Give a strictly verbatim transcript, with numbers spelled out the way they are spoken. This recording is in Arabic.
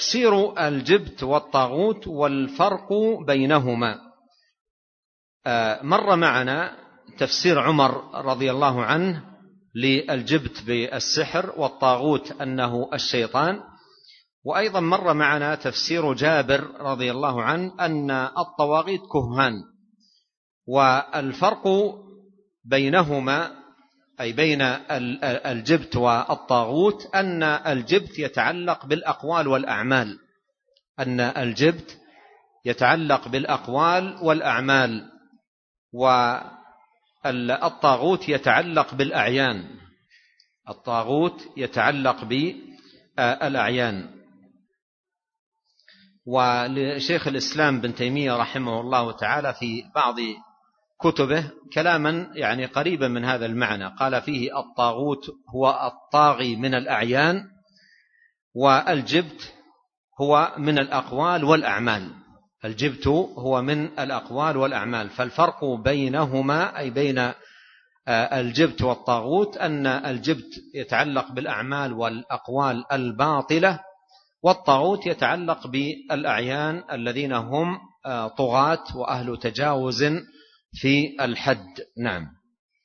تفسير الجبت والطاغوت والفرق بينهما. مر معنا تفسير عمر رضي الله عنه للجبت بالسحر والطاغوت أنه الشيطان، وأيضا مر معنا تفسير جابر رضي الله عنه أن الطواغيت كهان. والفرق بينهما أي بين الجبت والطاغوت أن الجبت يتعلق بالأقوال والأعمال، أن الجبت يتعلق بالأقوال والأعمال، والطاغوت يتعلق بالأعيان. الطاغوت يتعلق بالأعيان. ولشيخ الإسلام بن تيمية رحمه الله تعالى في بعض كتبه كلاما يعني قريبا من هذا المعنى، قال فيه الطاغوت هو الطاغي من الأعيان، والجبت هو من الأقوال والأعمال. الجبت هو من الأقوال والأعمال. فالفرق بينهما أي بين الجبت والطاغوت أن الجبت يتعلق بالأعمال والأقوال الباطلة، والطاغوت يتعلق بالأعيان الذين هم طغاة وأهل تجاوز في الحد. نعم.